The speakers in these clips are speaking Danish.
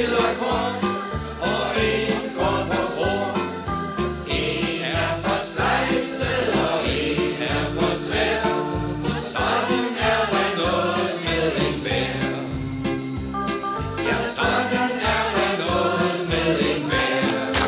spiller kort, og en går på krog. En er for splejset, og en er for svær. Sådan er der noget med en vær. Ja, sådan er der noget med en vær.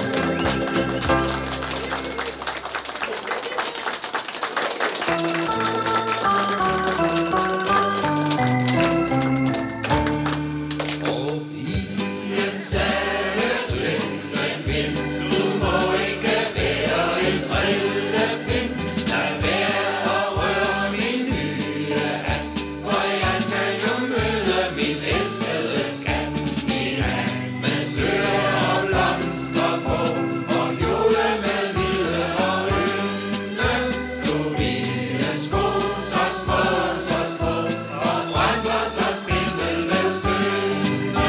Og pigen sagde synden vind, du må ikke være en drillepind. Lad være at røre min nye hat, for jeg skal jo møde min elskede skat. I nat med slør og blomster på, og kjole med hvide og ynde. To hvide sko, så små, og strømper så spindelvævstynde.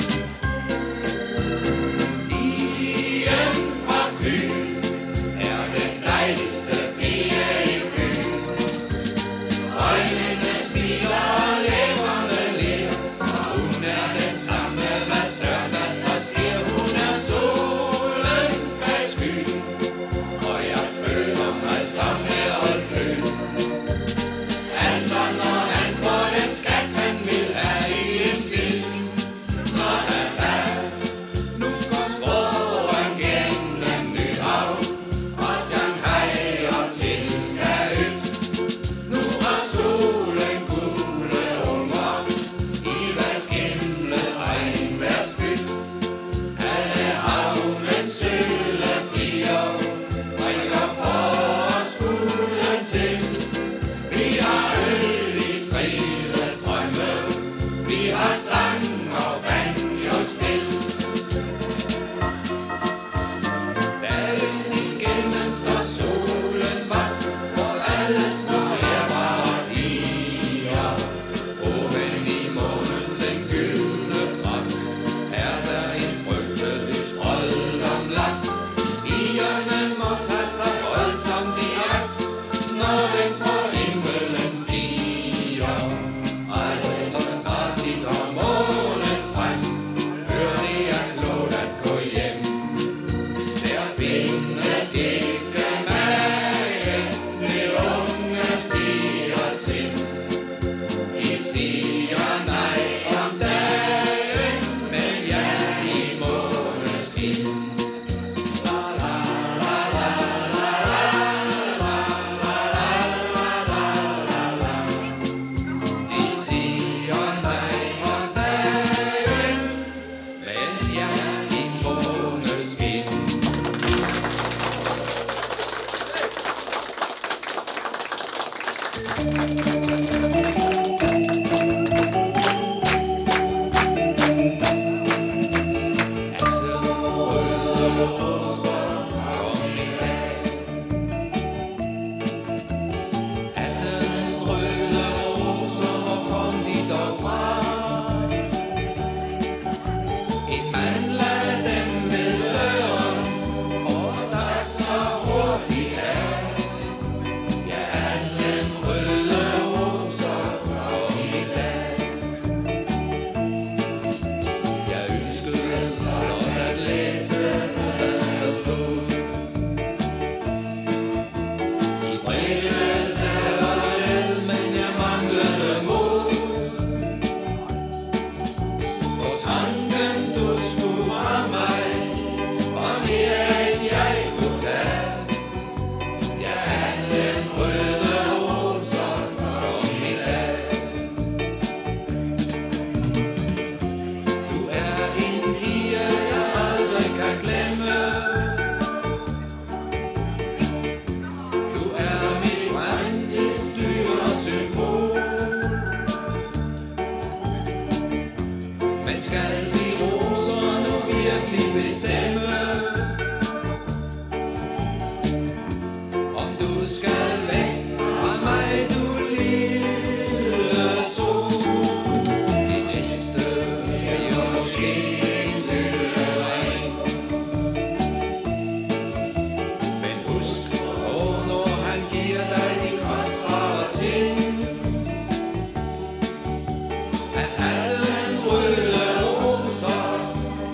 Pigen fra Fyn er den dejligste pige i byen. Øjnene smiler og læberne ler. Hun er den samme, hvad søndag så sker. Hun er solen bag skyen, og jeg føler mig som Errol Flynn. Altså når han får den skat, han vil have i en film. Når han er, nu går broen gennem Nyhavn, fra Shanghai og til Kahyt. Nu har solen gule unger, i hvad skimlet regnvejrsbyt. Alle havnens søde piger bringer forårsbuden til. Vi har øl i stridestrømme, vi har sang og banjospil. Dagen igennem står solen vagt for alle små ærer og piger. Oven i månens den gyldne pragt er der en frygtelig trolddom lagt. Pigerne må tage sig voldsomt i agt, når den på himmelen stiger. Aldrig så snart de drar månen frem, før det er klogt at gå hjem. Der findes ikke mage til unge pigers sind. De siger nej om dagen, men ja i måneskin. La la la la la la la la la la. De siger nej om dagen, men ja i måneskin. Atten røde roser kom i dag. Atten røde roser, hvor kom de dog fra? En mand lagde dem ved døren, og stak så hurtigt af. Ja, atten røde roser kom i dag. Jeg ønskede blot at læse, hvad der stod i brevet, der var med, men jeg manglede mod. For tanken du skulle fra mig var mere end jeg kunne tage. Ja, den røde roser kom i dag. Du er en pige, jeg aldrig kan glemme. Du er mit fremtidsstyrsymbol. Men skal de roser nu virkelig bestemme, om du skal væk fra mig, du lille sol? Det næste bliver måske en lille ring. Men husk på, når han giver dig de kostbare ting, at atten røde roser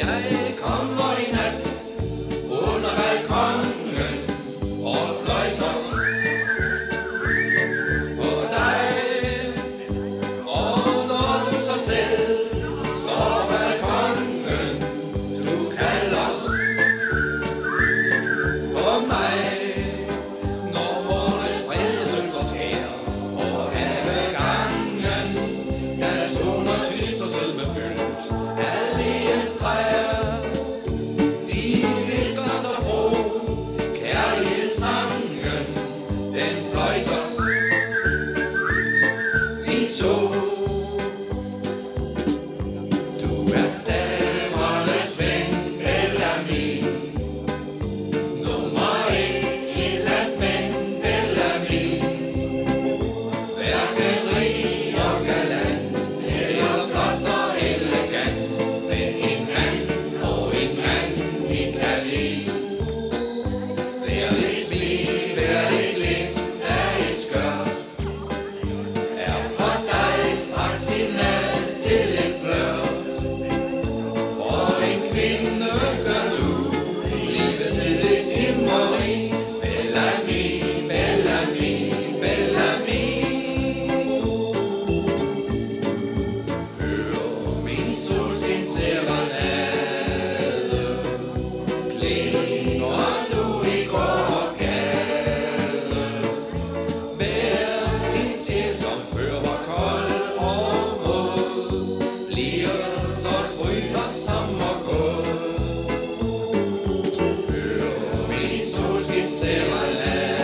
Jeg kommer i nat under balkongen og fløjter på dig. Og når du så selv står balkongen, du kalder på mig. Når månens brede synker skær over havegangen, der toner tyst og sødmefyldt alléens træer. De hvisker så fro, kærlighedssangen, den fløjter vi to. Du er damernes ven, Bellamy. Nummer 1 i blandt mænd, Bellamy. Hverken rig og galant, eller flot og elegant, men en mand og en mand vi kan lide. Hver lidt smil, hver lidt glimt af et skørt er for dig straks signal til en flirt. For en kvinde gør du livet til et himmeri. Bellamy, Bellamy, Bellamy. Hør min solskinsserenade, klinger nu i gårdgade. Hver en sjæl, som før var kold og våd, bliver så grøn og sommerkåd. Hør min solskinsserenade,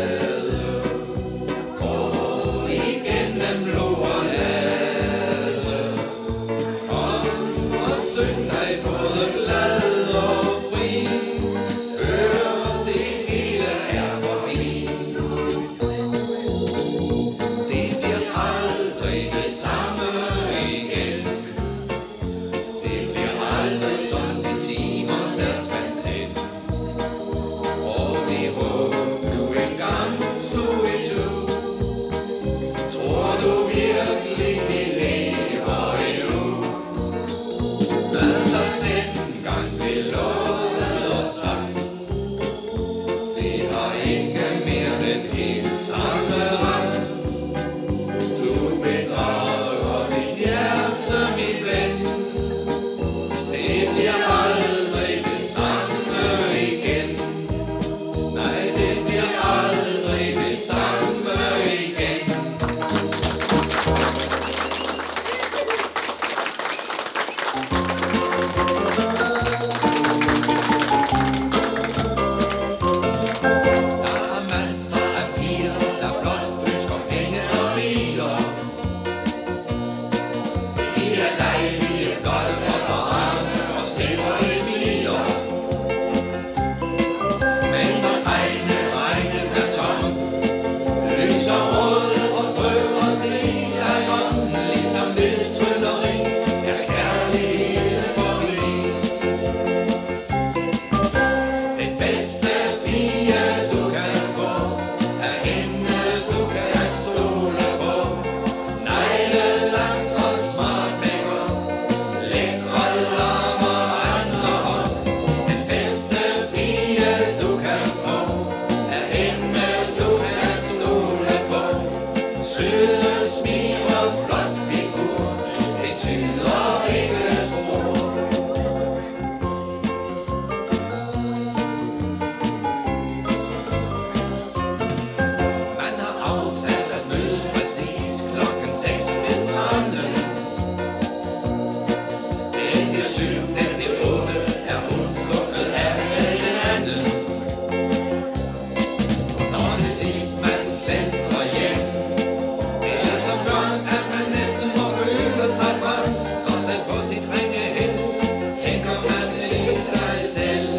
går igennem Lorelade. Kom og syng dig både glad og fri, før det hele er forbi. Det bliver aldrig det samme igen. Det bliver aldrig som de timer, der svandt hen. Og det håb du engang slog itu. Tror du virkelig vi lever endnu? Hvad der dengang blev lovet og sagt, det har ikke mere den ensamme ret. Du bedrager mit hjerte, min ven. Det bliver aldrig det samme igen. Nej, det bliver aldrig det samme igen. Der er masser af piger, der blot ønsker penge og biler. De er dejlige, flotte og parade, og se hvor de smiler. Men når tegnedrengen er tom, lyser rød og frø og se er grøn, ligesom ved trylleri er kærligheden forbi. Den bedste pige du kan få, er hende du kan stole på. Neglelak og smart makeup, lækre lammer andre om. Den bedste pige du kan få, er hende du kan stole på. Søde smil og flot figur betyder ikke spor. Man har aftalt at mødes præcis klokken 6 ved stranden. Den bliver 7, den bliver 8, er hun slukket af den anden. Når til sidst man slentrer hjem, det er så godt, at man næsten må føle sig frem. Så selv på sit ringe hen, tænker man i sig selv.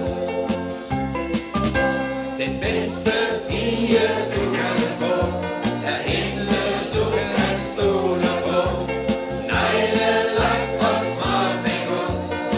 Den bedste pige du kan få, er hende du kan stole på. Neglelak og smart makeup,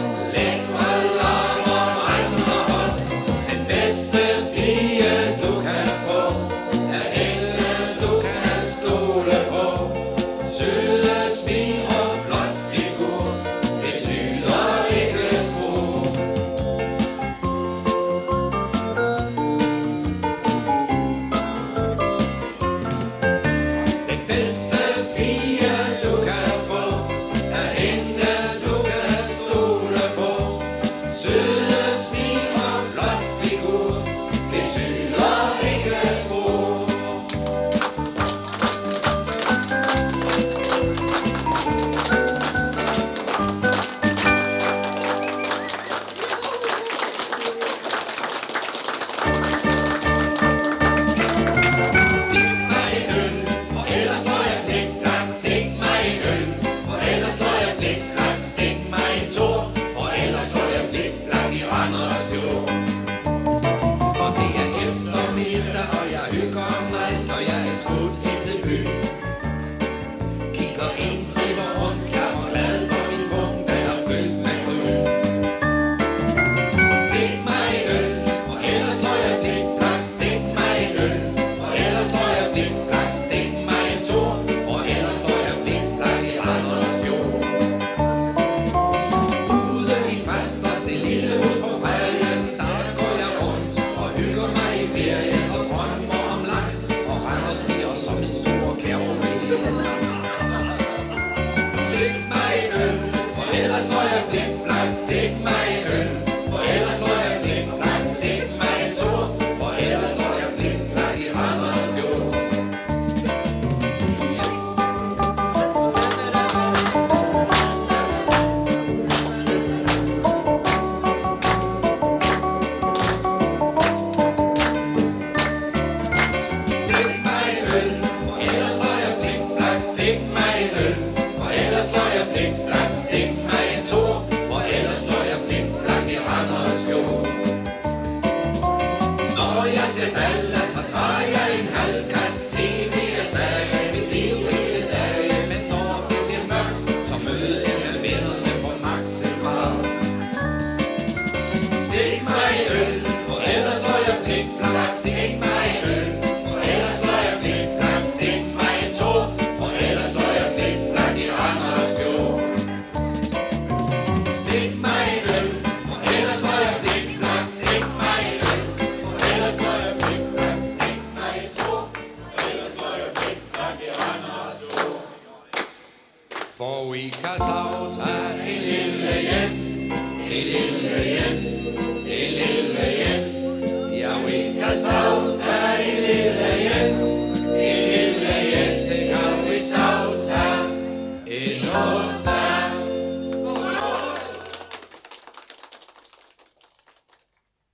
jeg flik, flak, stik mig